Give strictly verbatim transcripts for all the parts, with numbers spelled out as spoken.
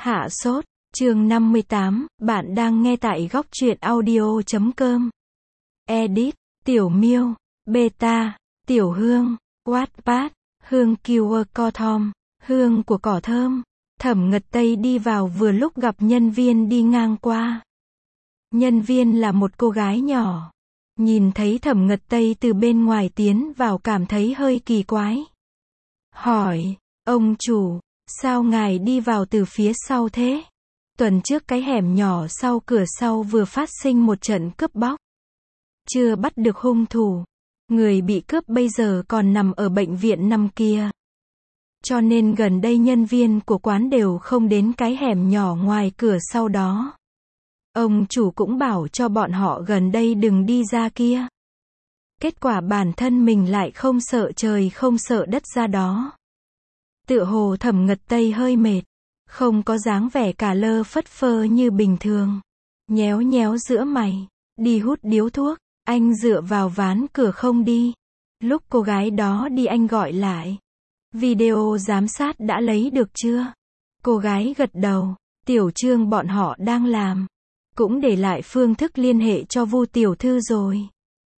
Hạ sốt, chương năm mươi tám, bạn đang nghe tại góc truyện audio chấm com. Edit, Tiểu Miêu, Beta, Tiểu Hương, Wattpad, Hương Keyword Cothom, hương của cỏ thơm. Thẩm Ngật Tây đi vào vừa lúc gặp nhân viên đi ngang qua. Nhân viên là một cô gái nhỏ. Nhìn thấy Thẩm Ngật Tây từ bên ngoài tiến vào cảm thấy hơi kỳ quái. Hỏi, ông chủ, sao ngài đi vào từ phía sau thế? Tuần trước cái hẻm nhỏ sau cửa sau vừa phát sinh một trận cướp bóc. Chưa bắt được hung thủ. Người bị cướp bây giờ còn nằm ở bệnh viện nằm kia. Cho nên gần đây nhân viên của quán đều không đến cái hẻm nhỏ ngoài cửa sau đó. Ông chủ cũng bảo cho bọn họ gần đây đừng đi ra kia. Kết quả bản thân mình lại không sợ trời không sợ đất ra đó. Tựa hồ Thẩm Ngật Tây hơi mệt. Không có dáng vẻ cả lơ phất phơ như bình thường. Nhéo nhéo giữa mày. Đi hút điếu thuốc. Anh dựa vào ván cửa không đi. Lúc cô gái đó đi anh gọi lại. Video giám sát đã lấy được chưa? Cô gái gật đầu. Tiểu Trương bọn họ đang làm. Cũng để lại phương thức liên hệ cho Vu tiểu thư rồi.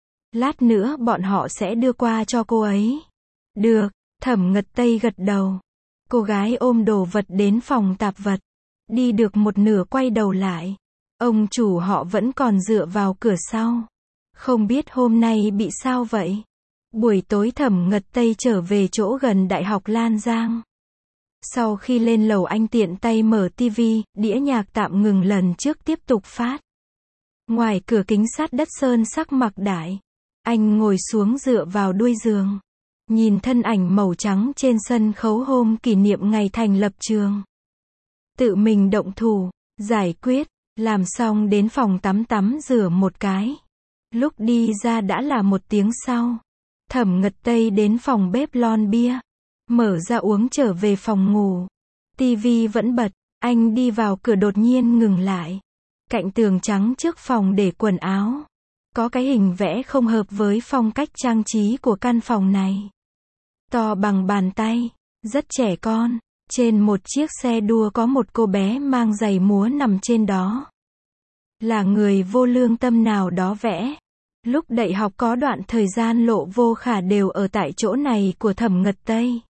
Lát nữa bọn họ sẽ đưa qua cho cô ấy. Được, Thẩm Ngật Tây gật đầu. Cô gái ôm đồ vật đến phòng tạp vật. Đi được một nửa quay đầu lại. Ông chủ họ vẫn còn dựa vào cửa sau. Không biết hôm nay bị sao vậy? Buổi tối Thẩm Ngật Tây trở về chỗ gần Đại học Lan Giang. Sau khi lên lầu anh tiện tay mở tivi, đĩa nhạc tạm ngừng lần trước tiếp tục phát. Ngoài cửa kính sát đất sơn sắc mặc đại. Anh ngồi xuống dựa vào đuôi giường. Nhìn thân ảnh màu trắng trên sân khấu hôm kỷ niệm ngày thành lập trường. Tự mình động thủ, giải quyết, làm xong đến phòng tắm tắm rửa một cái. Lúc đi ra đã là một tiếng sau. Thẩm Ngật Tây đến phòng bếp lon bia. Mở ra uống trở về phòng ngủ. Tivi vẫn bật, anh đi vào cửa đột nhiên ngừng lại. Cạnh tường trắng trước phòng để quần áo. Có cái hình vẽ không hợp với phong cách trang trí của căn phòng này. To bằng bàn tay, rất trẻ con. Trên một chiếc xe đua có một cô bé mang giày múa nằm trên đó. Là người vô lương tâm nào đó vẽ. Lúc đại học có đoạn thời gian Lộ Vô Khả đều ở tại chỗ này của Thẩm Ngật Tây.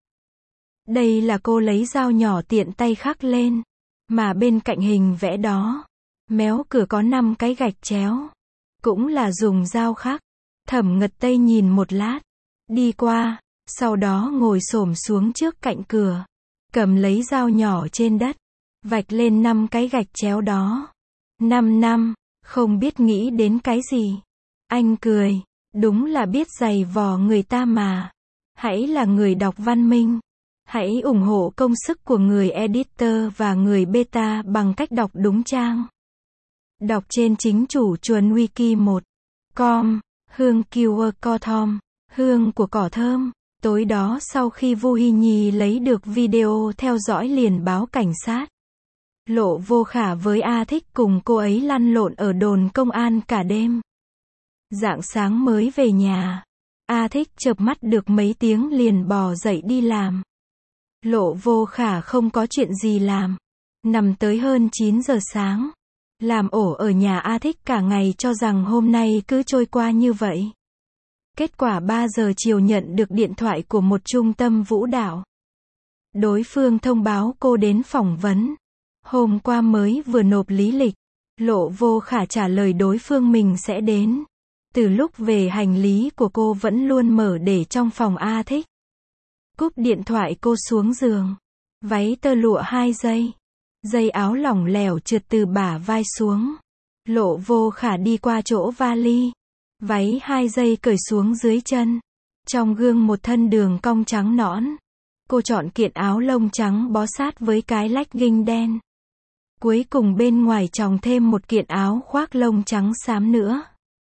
Đây là cô lấy dao nhỏ tiện tay khắc lên. Mà bên cạnh hình vẽ đó, méo cửa có năm cái gạch chéo. Cũng là dùng dao khắc. Thẩm Ngật Tây nhìn một lát. Đi qua, sau đó ngồi xổm xuống trước cạnh cửa. Cầm lấy dao nhỏ trên đất. Vạch lên năm cái gạch chéo đó. Năm năm, không biết nghĩ đến cái gì. Anh cười. Đúng là biết giày vò người ta mà. Hãy là người đọc văn minh. Hãy ủng hộ công sức của người editor và người beta bằng cách đọc đúng trang. Đọc trên chính chủ chuồn wiki một chấm com, hương keyword cothom, hương của cỏ thơm. Tối đó sau khi Vu Hi Nhi lấy được video theo dõi liền báo cảnh sát. Lộ Vô Khả với A Thích cùng cô ấy lăn lộn ở đồn công an cả đêm. Rạng sáng mới về nhà. A Thích chợp mắt được mấy tiếng liền bò dậy đi làm. Lộ Vô Khả không có chuyện gì làm. Nằm tới hơn chín giờ sáng. Làm ổ ở nhà A Thích cả ngày cho rằng hôm nay cứ trôi qua như vậy. Kết quả ba giờ chiều nhận được điện thoại của một trung tâm vũ đạo. Đối phương thông báo cô đến phỏng vấn. Hôm qua mới vừa nộp lý lịch. Lộ Vô Khả trả lời đối phương mình sẽ đến. Từ lúc về hành lý của cô vẫn luôn mở để trong phòng A Thích. Cúp điện thoại cô xuống giường. Váy tơ lụa hai dây. Dây áo lỏng lẻo trượt từ bả vai xuống. Lộ Vô Khả đi qua chỗ vali. Váy hai dây cởi xuống dưới chân. Trong gương một thân đường cong trắng nõn. Cô chọn kiện áo lông trắng bó sát với cái legging đen. Cuối cùng bên ngoài chòng thêm một kiện áo khoác lông trắng xám nữa.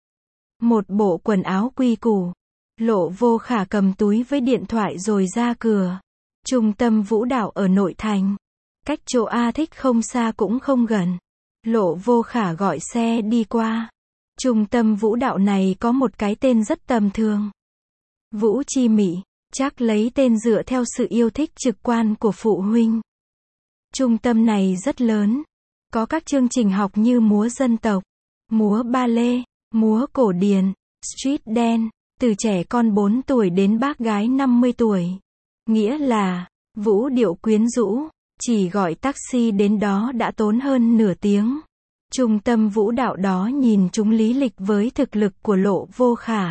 Một bộ quần áo quy củ. Lộ Vô Khả cầm túi với điện thoại rồi ra cửa. Trung tâm vũ đạo ở nội thành. Cách chỗ A Thích không xa cũng không gần. Lộ Vô Khả gọi xe đi qua. Trung tâm vũ đạo này có một cái tên rất tầm thường. Vũ Chi Mỹ, chắc lấy tên dựa theo sự yêu thích trực quan của phụ huynh. Trung tâm này rất lớn. Có các chương trình học như múa dân tộc, múa ba lê, múa cổ điển, street dance, từ trẻ con bốn tuổi đến bác gái năm mươi tuổi. Nghĩa là, vũ điệu quyến rũ, chỉ gọi taxi đến đó đã tốn hơn nửa tiếng. Trung tâm vũ đạo đó nhìn chúng lý lịch với thực lực của Lộ Vô Khả.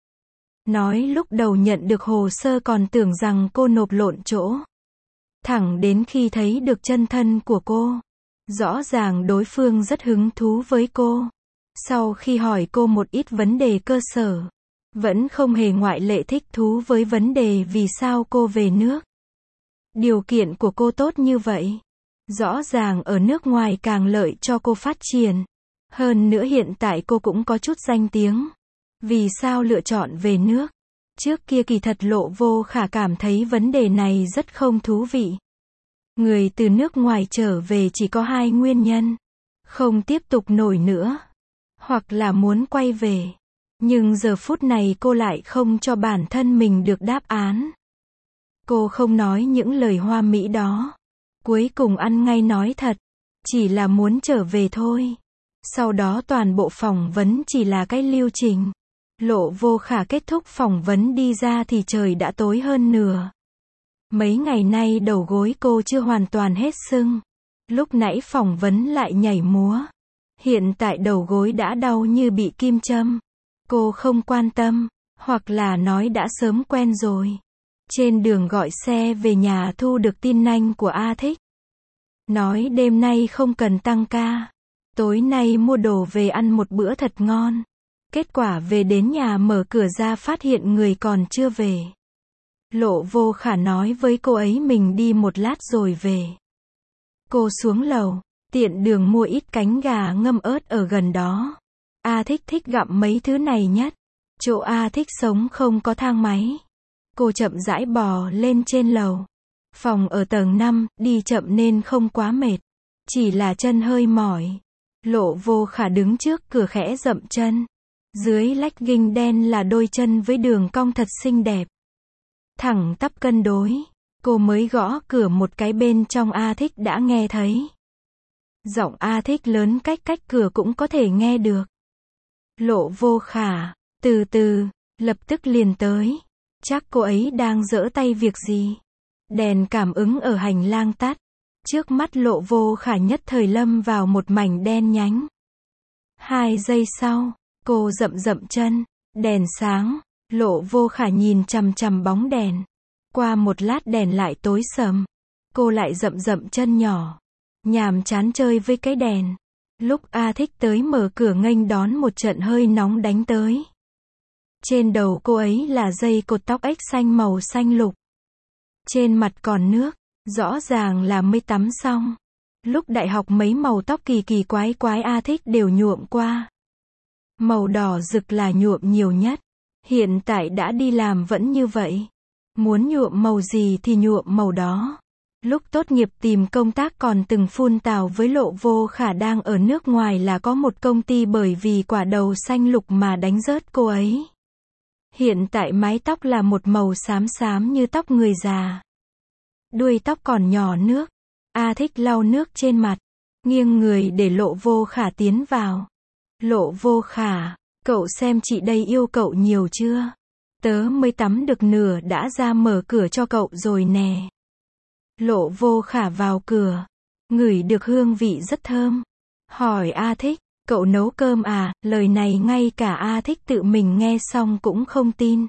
Nói lúc đầu nhận được hồ sơ còn tưởng rằng cô nộp lộn chỗ. Thẳng đến khi thấy được chân thân của cô. Rõ ràng đối phương rất hứng thú với cô. Sau khi hỏi cô một ít vấn đề cơ sở, vẫn không hề ngoại lệ thích thú với vấn đề vì sao cô về nước. Điều kiện của cô tốt như vậy. Rõ ràng ở nước ngoài càng lợi cho cô phát triển. Hơn nữa hiện tại cô cũng có chút danh tiếng. Vì sao lựa chọn về nước? Trước kia kỳ thật Lộ Vô Khả cảm thấy vấn đề này rất không thú vị. Người từ nước ngoài trở về chỉ có hai nguyên nhân. Không tiếp tục nổi nữa. Hoặc là muốn quay về. Nhưng giờ phút này cô lại không cho bản thân mình được đáp án. Cô không nói những lời hoa mỹ đó. Cuối cùng ăn ngay nói thật. Chỉ là muốn trở về thôi. Sau đó toàn bộ phỏng vấn chỉ là cái lưu trình. Lộ Vô Khả kết thúc phỏng vấn đi ra thì trời đã tối hơn nửa. Mấy ngày nay đầu gối cô chưa hoàn toàn hết sưng. Lúc nãy phỏng vấn lại nhảy múa. Hiện tại đầu gối đã đau như bị kim châm. Cô không quan tâm, hoặc là nói đã sớm quen rồi. Trên đường gọi xe về nhà thu được tin nhanh của A Thích. Nói đêm nay không cần tăng ca. Tối nay mua đồ về ăn một bữa thật ngon. Kết quả về đến nhà mở cửa ra phát hiện người còn chưa về. Lộ Vô Khả nói với cô ấy mình đi một lát rồi về. Cô xuống lầu, tiện đường mua ít cánh gà ngâm ớt ở gần đó. A Thích thích gặm mấy thứ này nhất. Chỗ A Thích sống không có thang máy. Cô chậm rãi bò lên trên lầu. Phòng ở tầng năm, đi chậm nên không quá mệt. Chỉ là chân hơi mỏi. Lộ Vô Khả đứng trước cửa khẽ dậm chân. Dưới legging đen là đôi chân với đường cong thật xinh đẹp. Thẳng tắp cân đối. Cô mới gõ cửa một cái bên trong A Thích đã nghe thấy. Giọng A Thích lớn cách cách cửa cũng có thể nghe được. Lộ Vô Khả, từ từ, lập tức liền tới. Chắc cô ấy đang giở tay việc gì. Đèn cảm ứng ở hành lang tắt. Trước mắt Lộ Vô Khả nhất thời lâm vào một mảnh đen nhánh. Hai giây sau, cô dậm dậm chân. Đèn sáng. Lộ Vô Khả nhìn chằm chằm bóng đèn. Qua một lát đèn lại tối sầm. Cô lại dậm dậm chân nhỏ. Nhàm chán chơi với cái đèn. Lúc A Thích tới mở cửa nghênh đón một trận hơi nóng đánh tới. Trên đầu cô ấy là dây cột tóc ếch xanh màu xanh lục. Trên mặt còn nước. Rõ ràng là mới tắm xong. Lúc đại học mấy màu tóc kỳ kỳ quái quái A Thích đều nhuộm qua. Màu đỏ rực là nhuộm nhiều nhất. Hiện tại đã đi làm vẫn như vậy. Muốn nhuộm màu gì thì nhuộm màu đó. Lúc tốt nghiệp tìm công tác còn từng phun tào với Lộ Vô Khả đang ở nước ngoài là có một công ty bởi vì quả đầu xanh lục mà đánh rớt cô ấy. Hiện tại mái tóc là một màu xám xám như tóc người già. Đuôi tóc còn nhỏ nước. A Thích lau nước trên mặt. Nghiêng người để Lộ Vô Khả tiến vào. Lộ Vô Khả, cậu xem chị đây yêu cậu nhiều chưa? Tớ mới tắm được nửa đã ra mở cửa cho cậu rồi nè. Lộ Vô Khả vào cửa. Ngửi được hương vị rất thơm. Hỏi A Thích, cậu nấu cơm à? Lời này ngay cả A Thích tự mình nghe xong cũng không tin.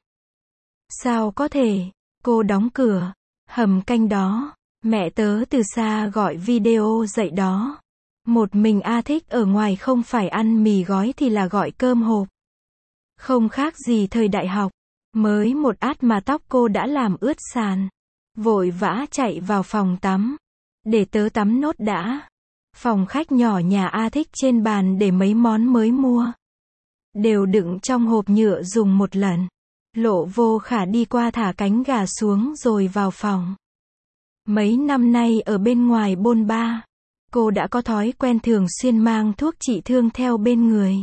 Sao có thể? Cô đóng cửa. Hầm canh đó. Mẹ tớ từ xa gọi video dậy đó. Một mình A Thích ở ngoài không phải ăn mì gói thì là gọi cơm hộp. Không khác gì thời đại học. Mới một át mà tóc cô đã làm ướt sàn. Vội vã chạy vào phòng tắm. Để tớ tắm nốt đã. Phòng khách nhỏ nhà A Thích trên bàn để mấy món mới mua. Đều đựng trong hộp nhựa dùng một lần. Lộ Vô Khả đi qua thả cánh gà xuống rồi vào phòng. Mấy năm nay ở bên ngoài bôn ba. Cô đã có thói quen thường xuyên mang thuốc trị thương theo bên người.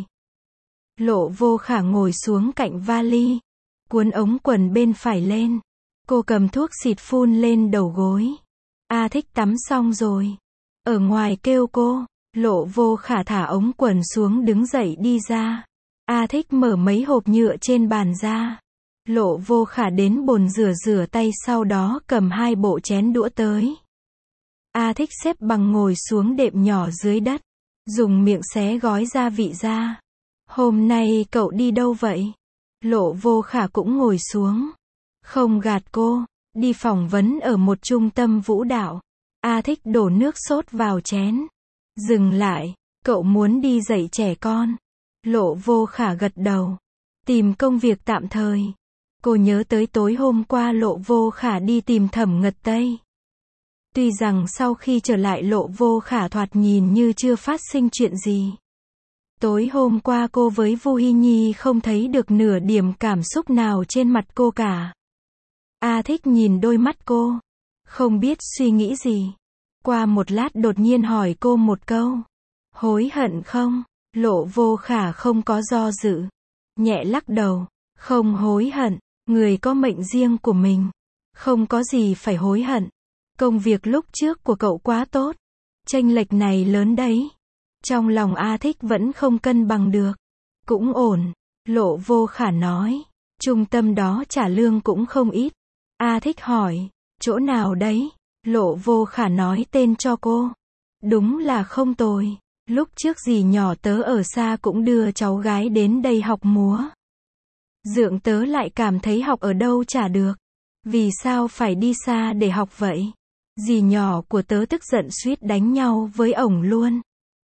Lộ Vô Khả ngồi xuống cạnh vali. Cuốn ống quần bên phải lên. Cô cầm thuốc xịt phun lên đầu gối. A Thích tắm xong rồi. ở ngoài kêu cô. Lộ Vô Khả thả ống quần xuống đứng dậy đi ra. A Thích mở mấy hộp nhựa trên bàn ra. Lộ Vô Khả đến bồn rửa rửa tay sau đó cầm hai bộ chén đũa tới. A Thích xếp bằng ngồi xuống đệm nhỏ dưới đất. Dùng miệng xé gói gia vị ra. Hôm nay cậu đi đâu vậy? Lộ Vô Khả cũng ngồi xuống. Không gạt cô, đi phỏng vấn ở một trung tâm vũ đạo. A Thích đổ nước sốt vào chén. Dừng lại, cậu muốn đi dạy trẻ con. Lộ Vô Khả gật đầu. Tìm công việc tạm thời. Cô nhớ tới tối hôm qua Lộ Vô Khả đi tìm Thẩm Ngật Tây. Tuy rằng sau khi trở lại Lộ Vô Khả thoạt nhìn như chưa phát sinh chuyện gì. Tối hôm qua cô với Vu Hi Nhi không thấy được nửa điểm cảm xúc nào trên mặt cô cả. A Thích nhìn đôi mắt cô. Không biết suy nghĩ gì. Qua một lát đột nhiên hỏi cô một câu. Hối hận không? Lộ Vô Khả không có do dự. Nhẹ lắc đầu. Không hối hận. Người có mệnh riêng của mình. Không có gì phải hối hận. Công việc lúc trước của cậu quá tốt. Chênh lệch này lớn đấy. Trong lòng A Thích vẫn không cân bằng được. Cũng ổn. Lộ Vô Khả nói. Trung tâm đó trả lương cũng không ít. A Thích hỏi. Chỗ nào đấy? Lộ Vô Khả nói tên cho cô. Đúng là không tồi. Lúc trước dì nhỏ tớ ở xa cũng đưa cháu gái đến đây học múa. Dượng tớ lại cảm thấy học ở đâu chả được. Vì sao phải đi xa để học vậy? Dì nhỏ của tớ tức giận suýt đánh nhau với ổng luôn.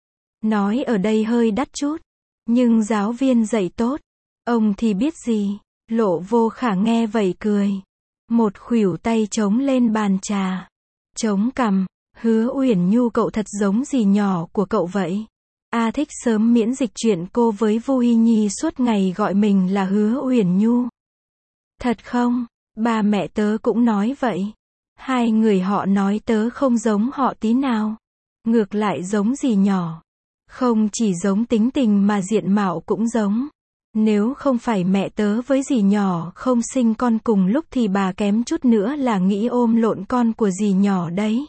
Nói ở đây hơi đắt chút. Nhưng giáo viên dạy tốt. Ông thì biết gì. Lộ Vô Khả nghe vậy cười. Một khuỷu tay chống lên bàn trà. Chống cằm. Hứa Uyển Nhu cậu thật giống dì nhỏ của cậu vậy. A Thích sớm miễn dịch chuyện cô với Vu Hi Nhi suốt ngày gọi mình là Hứa Uyển Nhu. Thật không? Ba mẹ tớ cũng nói vậy. Hai người họ nói tớ không giống họ tí nào. Ngược lại giống dì nhỏ. Không chỉ giống tính tình mà diện mạo cũng giống. Nếu không phải mẹ tớ với dì nhỏ không sinh con cùng lúc thì bà kém chút nữa là nghĩ ôm lộn con của dì nhỏ đấy.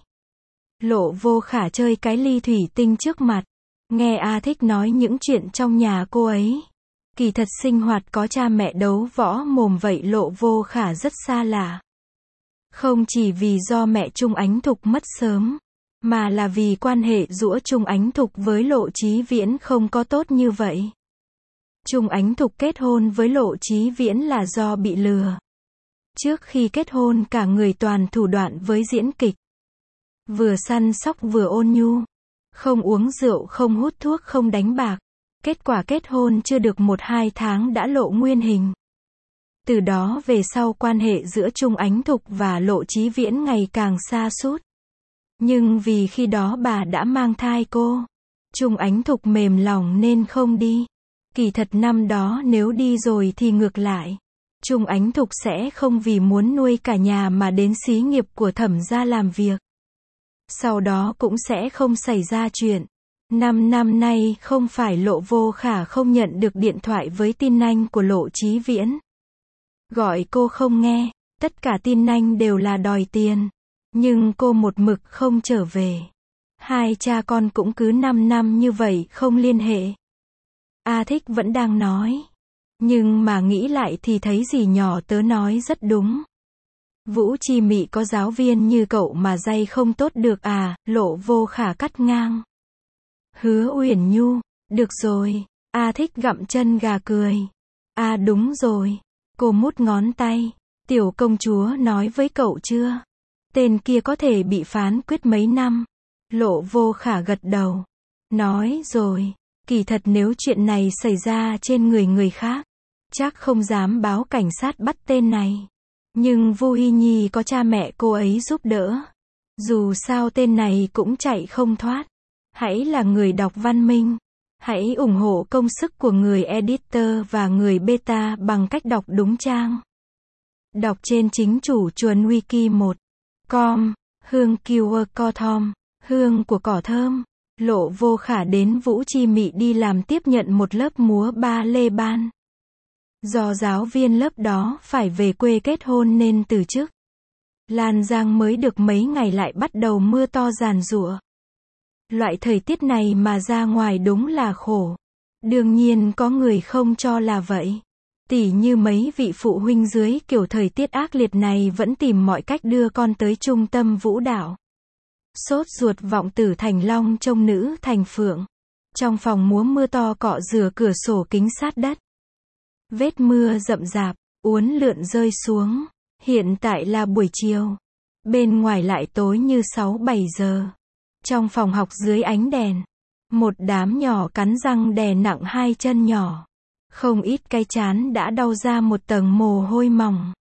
Lộ Vô Khả chơi cái ly thủy tinh trước mặt. Nghe A Thích nói những chuyện trong nhà cô ấy. Kỳ thật sinh hoạt có cha mẹ đấu võ mồm vậy Lộ Vô Khả rất xa lạ. Không chỉ vì do mẹ Trung Ánh Thục mất sớm, mà là vì quan hệ giữa Trung Ánh Thục với Lộ Chí Viễn không có tốt như vậy. Trung Ánh Thục kết hôn với Lộ Chí Viễn là do bị lừa. Trước khi kết hôn cả người toàn thủ đoạn với diễn kịch. Vừa săn sóc vừa ôn nhu. Không uống rượu, không hút thuốc, không đánh bạc. Kết quả kết hôn chưa được một hai tháng đã lộ nguyên hình. Từ đó về sau quan hệ giữa Trung Ánh Thục và Lộ Chí Viễn ngày càng xa sút. Nhưng vì khi đó bà đã mang thai cô, Trung Ánh Thục mềm lòng nên không đi. Kỳ thật năm đó nếu đi rồi thì ngược lại. Trung Ánh Thục sẽ không vì muốn nuôi cả nhà mà đến xí nghiệp của Thẩm gia làm việc. Sau đó cũng sẽ không xảy ra chuyện. Năm năm nay không phải Lộ Vô Khả không nhận được điện thoại với tin nhanh của Lộ Chí Viễn. Gọi cô không nghe, tất cả tin nhanh đều là đòi tiền. Nhưng cô một mực không trở về. Hai cha con cũng cứ năm năm như vậy không liên hệ. A Thích vẫn đang nói. Nhưng mà nghĩ lại thì thấy dì nhỏ tớ nói rất đúng. Vũ Chi Mị có giáo viên như cậu mà dạy không tốt được à, Lộ Vô Khả cắt ngang. Hứa Uyển Nhu, được rồi. A Thích gặm chân gà cười. À đúng rồi. Cô mút ngón tay. Tiểu công chúa nói với cậu chưa? Tên kia có thể bị phán quyết mấy năm. Lộ Vô Khả gật đầu. Nói rồi. Kỳ thật nếu chuyện này xảy ra trên người người khác, chắc không dám báo cảnh sát bắt tên này. Nhưng Vu Hi Nhi có cha mẹ cô ấy giúp đỡ. Dù sao tên này cũng chạy không thoát. Hãy là người đọc văn minh. Hãy ủng hộ công sức của người editor và người beta bằng cách đọc đúng trang. Đọc trên chính chủ chuồn wiki một chấm com, hương keyword co thom, hương của cỏ thơm. Lộ Vô Khả đến Vũ Chi Mị đi làm tiếp nhận một lớp múa ba lê ban. Do giáo viên lớp đó phải về quê kết hôn nên từ chức. Lan Giang mới được mấy ngày lại bắt đầu mưa to giàn giụa. Loại thời tiết này mà ra ngoài đúng là khổ. Đương nhiên có người không cho là vậy. Tỉ như mấy vị phụ huynh dưới kiểu thời tiết ác liệt này vẫn tìm mọi cách đưa con tới trung tâm vũ đạo. Sốt ruột vọng tử thành long trông nữ thành phượng. Trong phòng múa mưa to cọ rửa cửa sổ kính sát đất. Vết mưa rậm rạp, uốn lượn rơi xuống. Hiện tại là buổi chiều. Bên ngoài lại tối như sáu bảy giờ. Trong phòng học dưới ánh đèn. Một đám nhỏ cắn răng đè nặng hai chân nhỏ. Không ít cái chán đã đau ra một tầng mồ hôi mỏng.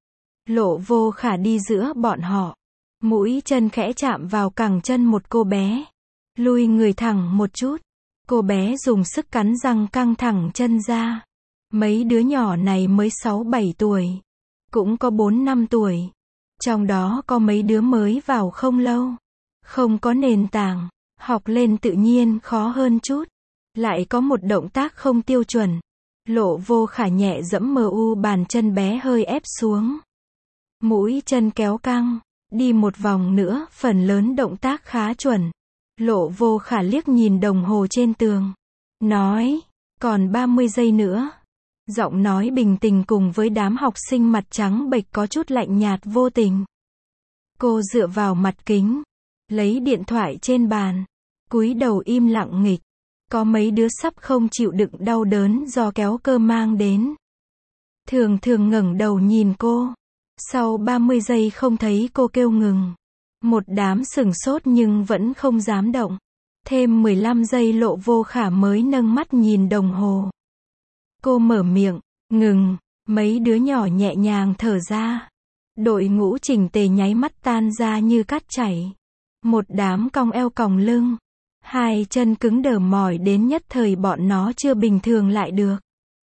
Lộ Vô Khả đi giữa bọn họ. Mũi chân khẽ chạm vào cẳng chân một cô bé. Lùi người thẳng một chút. Cô bé dùng sức cắn răng căng thẳng chân ra. Mấy đứa nhỏ này mới sáu bảy tuổi. Cũng có bốn năm tuổi. Trong đó có mấy đứa mới vào không lâu. Không có nền tảng. Học lên tự nhiên khó hơn chút. Lại có một động tác không tiêu chuẩn. Lộ Vô Khả nhẹ dẫm mờ u bàn chân bé hơi ép xuống. Mũi chân kéo căng. Đi một vòng nữa, phần lớn động tác khá chuẩn. Lộ Vô Khả liếc nhìn đồng hồ trên tường. Nói, còn ba mươi giây nữa. Giọng nói bình tĩnh cùng với đám học sinh mặt trắng bệch có chút lạnh nhạt vô tình. Cô dựa vào mặt kính. Lấy điện thoại trên bàn. Cúi đầu im lặng nghịch. Có mấy đứa sắp không chịu đựng đau đớn do kéo cơ mang đến. Thường thường ngẩng đầu nhìn cô. Sau ba mươi giây không thấy cô kêu ngừng. Một đám sửng sốt nhưng vẫn không dám động. Thêm mười lăm giây Lộ Vô Khả mới nâng mắt nhìn đồng hồ. Cô mở miệng, ngừng, mấy đứa nhỏ nhẹ nhàng thở ra. Đội ngũ chỉnh tề nháy mắt tan ra như cát chảy. Một đám cong eo còng lưng. Hai chân cứng đờ mỏi đến nhất thời bọn nó chưa bình thường lại được.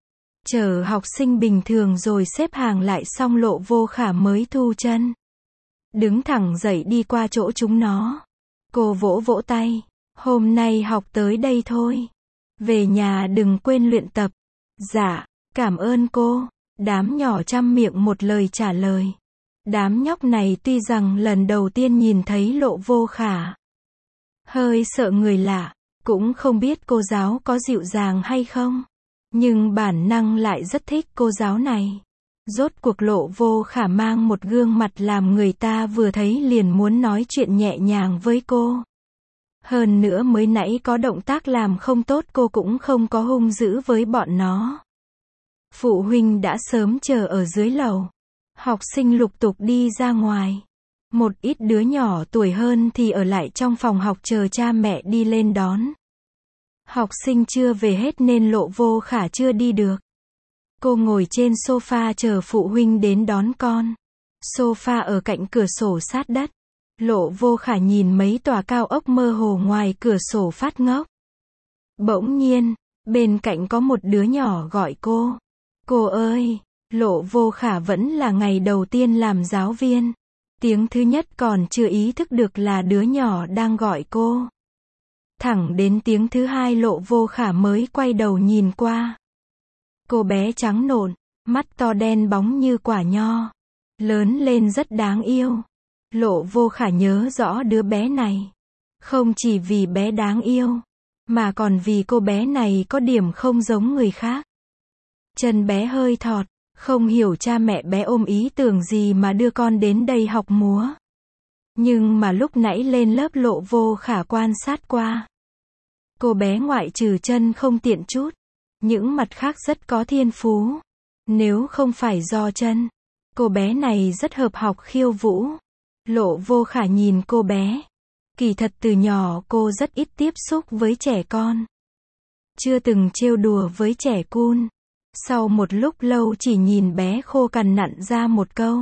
Chờ học sinh bình thường rồi xếp hàng lại xong Lộ Vô Khả mới thu chân. Đứng thẳng dậy đi qua chỗ chúng nó. Cô vỗ vỗ tay. Hôm nay học tới đây thôi. Về nhà đừng quên luyện tập. Dạ, cảm ơn cô. Đám nhỏ chăm miệng một lời trả lời. Đám nhóc này tuy rằng lần đầu tiên nhìn thấy Lộ Vô Khả. Hơi sợ người lạ. Cũng không biết cô giáo có dịu dàng hay không. Nhưng bản năng lại rất thích cô giáo này. Rốt cuộc Lộ Vô Khả mang một gương mặt làm người ta vừa thấy liền muốn nói chuyện nhẹ nhàng với cô. Hơn nữa mới nãy có động tác làm không tốt cô cũng không có hung dữ với bọn nó. Phụ huynh đã sớm chờ ở dưới lầu. Học sinh lục tục đi ra ngoài. Một ít đứa nhỏ tuổi hơn thì ở lại trong phòng học chờ cha mẹ đi lên đón. Học sinh chưa về hết nên Lộ Vô Khả chưa đi được. Cô ngồi trên sofa chờ phụ huynh đến đón con. Sofa ở cạnh cửa sổ sát đất. Lộ Vô Khả nhìn mấy tòa cao ốc mơ hồ ngoài cửa sổ phát ngốc. Bỗng nhiên, bên cạnh có một đứa nhỏ gọi cô. Cô ơi! Lộ Vô Khả vẫn là ngày đầu tiên làm giáo viên. Tiếng thứ nhất còn chưa ý thức được là đứa nhỏ đang gọi cô. Thẳng đến tiếng thứ hai Lộ Vô Khả mới quay đầu nhìn qua. Cô bé trắng nộn, mắt to đen bóng như quả nho. Lớn lên rất đáng yêu. Lộ Vô Khả nhớ rõ đứa bé này. Không chỉ vì bé đáng yêu, mà còn vì cô bé này có điểm không giống người khác. Chân bé hơi thọt, không hiểu cha mẹ bé ôm ý tưởng gì mà đưa con đến đây học múa. Nhưng mà lúc nãy lên lớp Lộ Vô Khả quan sát qua. Cô bé ngoại trừ chân không tiện chút, những mặt khác rất có thiên phú. Nếu không phải do chân, cô bé này rất hợp học khiêu vũ. Lộ Vô Khả nhìn cô bé. Kỳ thật từ nhỏ cô rất ít tiếp xúc với trẻ con. Chưa từng trêu đùa với trẻ con. Sau một lúc lâu chỉ nhìn bé khô cằn nặn ra một câu.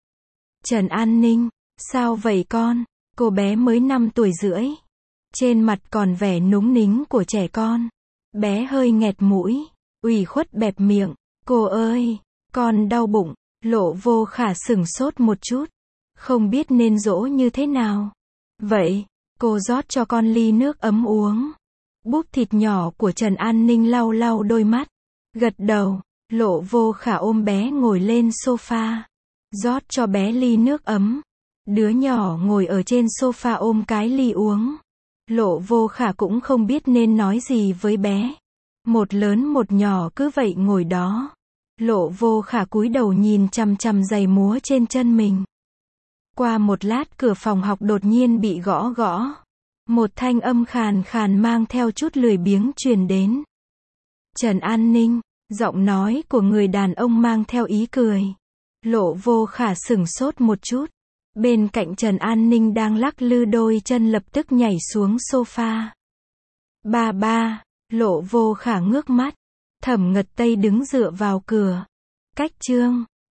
Trần An Ninh, sao vậy con? Cô bé mới năm tuổi rưỡi. Trên mặt còn vẻ núng nính của trẻ con. Bé hơi nghẹt mũi, ủy khuất bẹp miệng. Cô ơi, con đau bụng. Lộ Vô Khả sửng sốt một chút. Không biết nên dỗ như thế nào. Vậy, cô rót cho con ly nước ấm uống. Búp thịt nhỏ của Trần An Ninh lau lau đôi mắt. Gật đầu, Lộ Vô Khả ôm bé ngồi lên sofa. Rót cho bé ly nước ấm. Đứa nhỏ ngồi ở trên sofa ôm cái ly uống. Lộ Vô Khả cũng không biết nên nói gì với bé. Một lớn một nhỏ cứ vậy ngồi đó. Lộ Vô Khả cúi đầu nhìn chằm chằm giày múa trên chân mình. Qua một lát cửa phòng học đột nhiên bị gõ gõ. Một thanh âm khàn khàn mang theo chút lười biếng truyền đến. Trần An Ninh, giọng nói của người đàn ông mang theo ý cười. Lộ Vô Khả sửng sốt một chút. Bên cạnh Trần An Ninh đang lắc lư đôi chân lập tức nhảy xuống sofa. Ba ba, Lộ Vô Khả ngước mắt. Thẩm Ngật Tây đứng dựa vào cửa. Cách chương